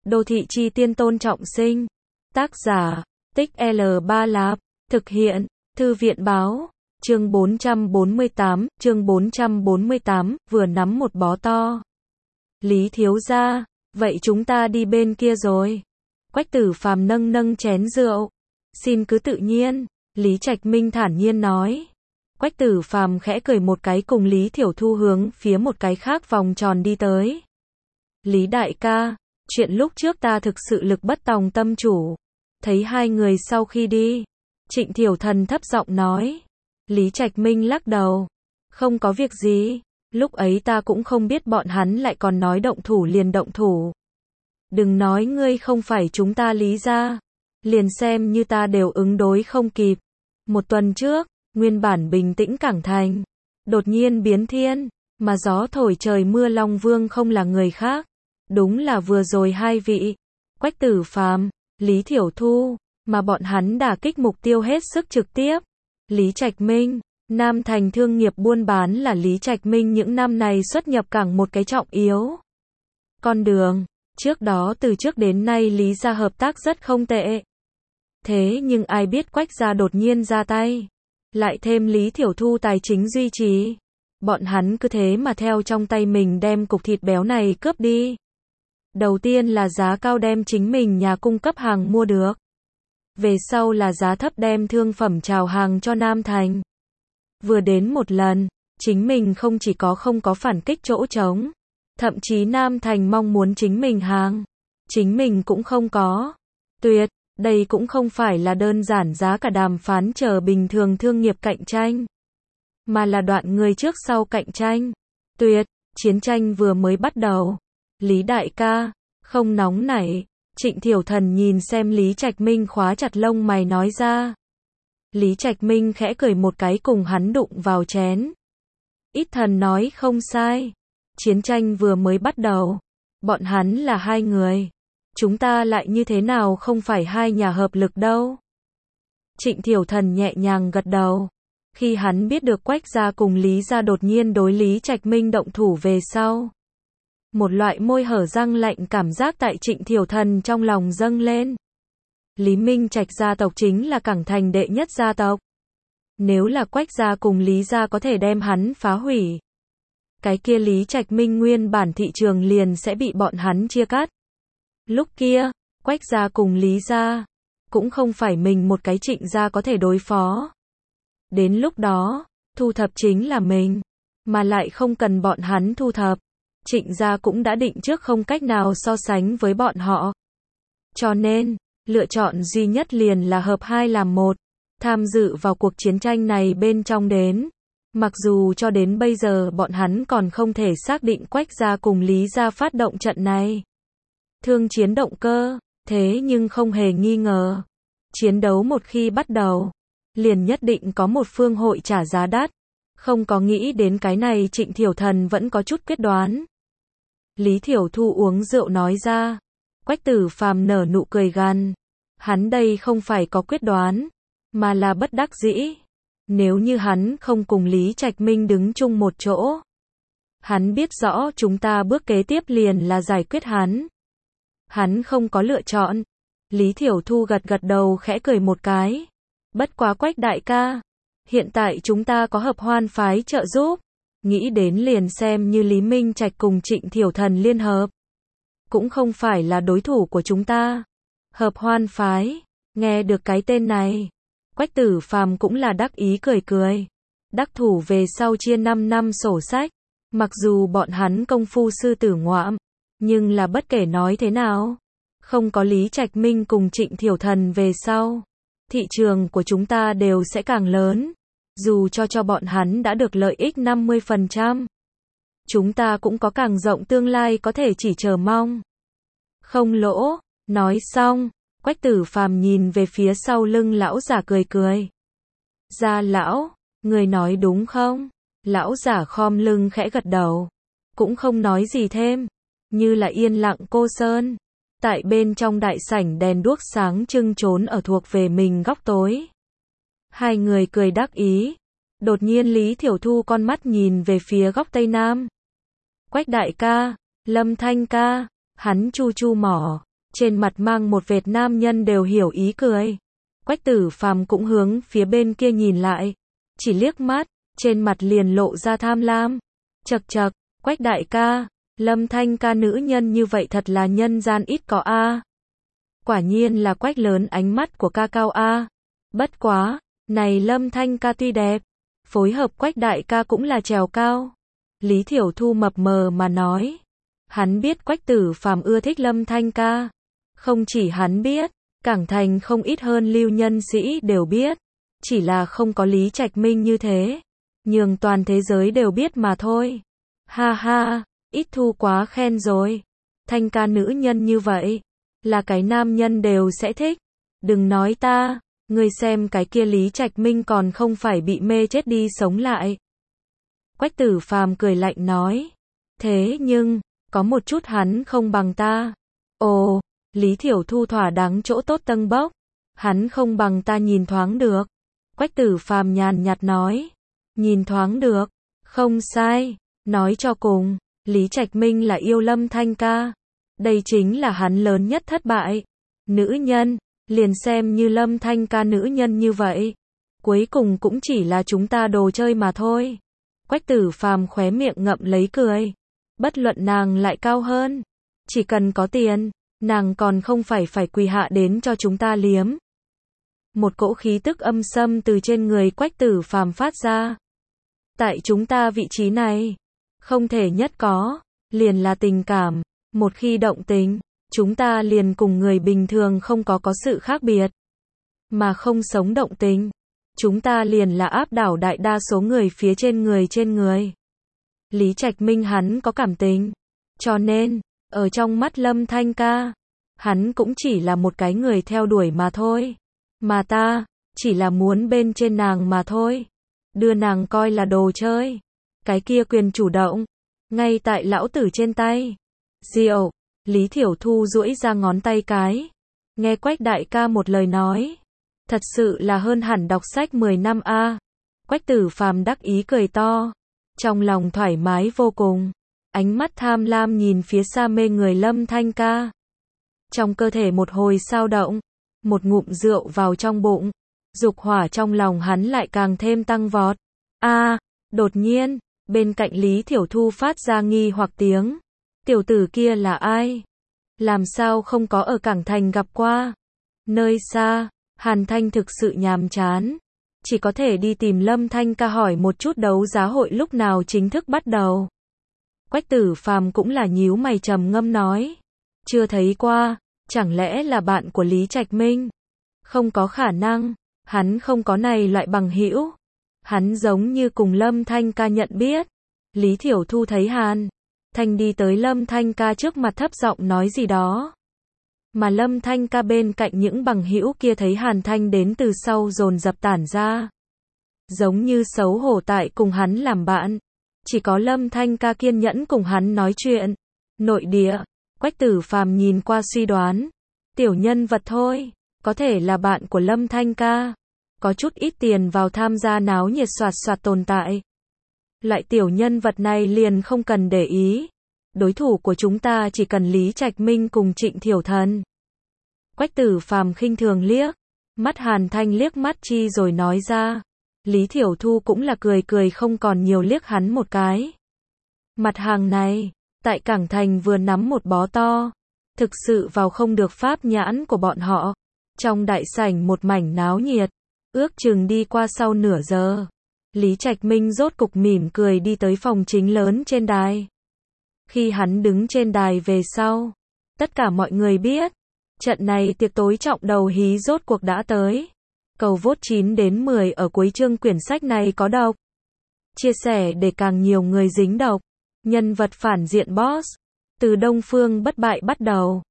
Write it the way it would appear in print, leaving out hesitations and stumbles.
Đô thị chi tiên Tôn Trọng Sinh. Tác giả, Tích L3 Lạp. Thực hiện, Thư viện báo. Chương 448, vừa nắm một bó to. Lý thiếu gia, vậy chúng ta đi bên kia rồi. Quách Tử Phàm nâng nâng chén rượu. Xin cứ tự nhiên, Lý Trạch Minh thản nhiên nói. Quách Tử Phàm khẽ cười một cái cùng Lý Thiểu Thu hướng phía một cái khác vòng tròn đi tới. Lý đại ca, chuyện lúc trước ta thực sự lực bất tòng tâm chủ. Thấy hai người sau khi đi, Trịnh Thiểu Thần thấp giọng nói. Lý Trạch Minh lắc đầu. Không có việc gì, lúc ấy ta cũng không biết bọn hắn lại còn nói động thủ liền động thủ. Đừng nói ngươi không phải chúng ta Lý gia, liền xem như ta đều ứng đối không kịp. Một tuần trước, nguyên bản bình tĩnh Cảng Thành, đột nhiên biến thiên, mà gió thổi trời mưa Long Vương không là người khác. Đúng là vừa rồi hai vị, Quách Tử Phàm, Lý Thiểu Thu, mà bọn hắn đả kích mục tiêu hết sức trực tiếp. Lý Trạch Minh, Nam Thành thương nghiệp buôn bán là Lý Trạch Minh những năm này xuất nhập cảng một cái trọng yếu con đường. Trước đó từ trước đến nay Lý gia hợp tác rất không tệ. Thế nhưng ai biết Quách gia đột nhiên ra tay, lại thêm Lý Thiểu Thu tài chính duy trì, bọn hắn cứ thế mà theo trong tay mình đem cục thịt béo này cướp đi. Đầu tiên là giá cao đem chính mình nhà cung cấp hàng mua được. Về sau là giá thấp đem thương phẩm chào hàng cho Nam Thành. Vừa đến một lần, chính mình không chỉ không có phản kích chỗ trống, thậm chí Nam Thành mong muốn chính mình hàng, chính mình cũng không có. Tuyệt, đây cũng không phải là đơn giản giá cả đàm phán chờ bình thường thương nghiệp cạnh tranh, mà là đoạn người trước sau cạnh tranh. Tuyệt, chiến tranh vừa mới bắt đầu. Lý đại ca, không nóng nảy. Trịnh Thiểu Thần nhìn xem Lý Trạch Minh khóa chặt lông mày nói ra. Lý Trạch Minh khẽ cười một cái cùng hắn đụng vào chén. Ít Thần nói không sai. Chiến tranh vừa mới bắt đầu. Bọn hắn là hai người. Chúng ta lại như thế nào không phải hai nhà hợp lực đâu. Trịnh Thiểu Thần nhẹ nhàng gật đầu. Khi hắn biết được Quách gia cùng Lý gia đột nhiên đối Lý Trạch Minh động thủ về sau, một loại môi hở răng lạnh cảm giác tại Trịnh Thiểu Thần trong lòng dâng lên. Lý Minh Trạch gia tộc chính là Cảng Thành đệ nhất gia tộc. Nếu là Quách gia cùng Lý gia có thể đem hắn phá hủy, cái kia Lý Trạch Minh nguyên bản thị trường liền sẽ bị bọn hắn chia cắt. Lúc kia, Quách gia cùng Lý gia cũng không phải mình một cái Trịnh gia có thể đối phó. Đến lúc đó, thu thập chính là mình, mà lại không cần bọn hắn thu thập. Trịnh gia cũng đã định trước không cách nào so sánh với bọn họ. Cho nên, lựa chọn duy nhất liền là hợp hai làm một, tham dự vào cuộc chiến tranh này bên trong đến. Mặc dù cho đến bây giờ bọn hắn còn không thể xác định Quách gia cùng Lý gia phát động trận này thương chiến động cơ, thế nhưng không hề nghi ngờ, chiến đấu một khi bắt đầu, liền nhất định có một phương hội trả giá đắt. Không có nghĩ đến cái này Trịnh Thiểu Thần vẫn có chút quyết đoán. Lý Thiểu Thu uống rượu nói ra. Quách Tử Phàm nở nụ cười gằn. Hắn đây không phải có quyết đoán, mà là bất đắc dĩ. Nếu như hắn không cùng Lý Trạch Minh đứng chung một chỗ, hắn biết rõ chúng ta bước kế tiếp liền là giải quyết hắn. Hắn không có lựa chọn. Lý Thiểu Thu gật gật đầu khẽ cười một cái. Bất quá Quách đại ca, hiện tại chúng ta có hợp hoan phái trợ giúp. Nghĩ đến liền xem như Lý Minh Trạch cùng Trịnh Thiểu Thần liên hợp, cũng không phải là đối thủ của chúng ta. Hợp hoan phái, nghe được cái tên này, Quách Tử Phàm cũng là đắc ý cười cười. Đắc thủ về sau chia 5 năm sổ sách, mặc dù bọn hắn công phu sư tử ngoạm, nhưng là bất kể nói thế nào, không có Lý Trạch Minh cùng Trịnh Thiểu Thần về sau, thị trường của chúng ta đều sẽ càng lớn. Dù cho bọn hắn đã được lợi ích 50%, chúng ta cũng có càng rộng tương lai có thể chỉ chờ mong. Không lỗ. Nói xong, Quách Tử Phàm nhìn về phía sau lưng lão giả cười cười. Gia lão, người nói đúng không? Lão giả khom lưng khẽ gật đầu, cũng không nói gì thêm, như là yên lặng cô sơn. Tại bên trong đại sảnh đèn đuốc sáng trưng trốn ở thuộc về mình góc tối. Hai người cười đắc ý. Đột nhiên Lý Thiểu Thu con mắt nhìn về phía góc Tây Nam. Quách đại ca, Lâm Thanh ca, hắn chu chu mỏ. trên mặt mang một vệt nam nhân đều hiểu ý cười. Quách Tử Phàm cũng hướng phía bên kia nhìn lại, chỉ liếc mắt, trên mặt liền lộ ra tham lam. Chậc chậc, Quách đại ca, Lâm Thanh ca nữ nhân như vậy thật là nhân gian ít có a. Quả nhiên là Quách lớn ánh mắt của ca cao a. Bất quá, này Lâm Thanh ca tuy đẹp, phối hợp Quách đại ca cũng là trèo cao. Lý Thiểu Thu mập mờ mà nói. Hắn biết Quách Tử Phàm ưa thích Lâm Thanh ca. Không chỉ hắn biết, Cảng Thành không ít hơn lưu nhân sĩ đều biết. Chỉ là không có Lý Trạch Minh như thế. Nhường toàn thế giới đều biết mà thôi. Ha ha, ít thu quá khen rồi. Thanh ca nữ nhân như vậy, là cái nam nhân đều sẽ thích. Đừng nói ta, ngươi xem cái kia Lý Trạch Minh còn không phải bị mê chết đi sống lại. Quách Tử Phàm cười lạnh nói. Thế nhưng, có một chút hắn không bằng ta. Ồ, Lý Thiểu Thu thỏa đáng chỗ tốt tâng bốc. Hắn không bằng ta nhìn thoáng được. Quách Tử Phàm nhàn nhạt nói. Nhìn thoáng được, không sai. Nói cho cùng, Lý Trạch Minh là yêu Lâm Thanh ca. Đây chính là hắn lớn nhất thất bại. Nữ nhân, liền xem như Lâm Thanh ca nữ nhân như vậy. Cuối cùng cũng chỉ là chúng ta đồ chơi mà thôi. Quách Tử Phàm khóe miệng ngậm lấy cười. Bất luận nàng lại cao hơn. Chỉ cần có tiền, nàng còn không phải quỳ hạ đến cho chúng ta liếm. Một cỗ khí tức âm xâm từ trên người Quách Tử Phàm phát ra. Tại chúng ta vị trí này, không thể nhất có, liền là tình cảm. Một khi động tình, chúng ta liền cùng người bình thường không có sự khác biệt. Mà không sống động tình, chúng ta liền là áp đảo đại đa số người phía trên người. Lý Trạch Minh hắn có cảm tình, cho nên, ở trong mắt Lâm Thanh ca, hắn cũng chỉ là một cái người theo đuổi mà thôi. Mà ta, chỉ là muốn bên trên nàng mà thôi. Đưa nàng coi là đồ chơi. Cái kia quyền chủ động, ngay tại lão tử trên tay. Diệu, Lý Thiểu Thu duỗi ra ngón tay cái. Nghe Quách đại ca một lời nói. Thật sự là hơn hẳn đọc sách 10 năm a. Quách Tử Phàm đắc ý cười to. Trong lòng thoải mái vô cùng. Ánh mắt tham lam nhìn phía xa mê người Lâm Thanh ca. Trong cơ thể một hồi sao động. Một ngụm rượu vào trong bụng. Dục hỏa trong lòng hắn lại càng thêm tăng vọt. Đột nhiên, bên cạnh Lý Thiểu Thu phát ra nghi hoặc tiếng. Tiểu tử kia là ai? Làm sao không có ở Cảng Thành gặp qua? Nơi xa, Hàn Thanh thực sự nhàm chán. Chỉ có thể đi tìm Lâm Thanh ca hỏi một chút đấu giá hội lúc nào chính thức bắt đầu. Quách Tử Phàm cũng là nhíu mày trầm ngâm nói. Chưa thấy qua, chẳng lẽ là bạn của Lý Trạch Minh? Không có khả năng, hắn không có này loại bằng hữu. Hắn giống như cùng Lâm Thanh ca nhận biết. Lý Thiểu Thu thấy Hàn Thanh đi tới Lâm Thanh ca trước mặt thấp giọng nói gì đó. Mà Lâm Thanh ca bên cạnh những bằng hữu kia thấy Hàn Thanh đến từ sau dồn dập tản ra. Giống như xấu hổ tại cùng hắn làm bạn. Chỉ có Lâm Thanh ca kiên nhẫn cùng hắn nói chuyện. Nội địa, Quách Tử Phàm nhìn qua suy đoán. Tiểu nhân vật thôi, có thể là bạn của Lâm Thanh ca. Có chút ít tiền vào tham gia náo nhiệt soạt soạt tồn tại. Loại tiểu nhân vật này liền không cần để ý. Đối thủ của chúng ta chỉ cần Lý Trạch Minh cùng Trịnh Thiểu Thần. Quách Tử Phàm khinh thường liếc mắt Hàn Thanh liếc mắt chi rồi nói ra. Lý Thiểu Thu cũng là cười không còn nhiều liếc hắn một cái. Mặt hàng này, tại Cảng Thành vừa nắm một bó to. Thực sự vào không được pháp nhãn của bọn họ. Trong đại sảnh một mảnh náo nhiệt. Ước chừng đi qua sau nửa giờ. Lý Trạch Minh rốt cục mỉm cười đi tới phòng chính lớn trên đài. Khi hắn đứng trên đài về sau, tất cả mọi người biết, trận này tiệc tối trọng đầu hí rốt cuộc đã tới. Cầu vote 9 đến 10 ở cuối chương quyển sách này có độc. Chia sẻ để càng nhiều người dính độc. Nhân vật phản diện boss. Từ Đông Phương bất bại bắt đầu.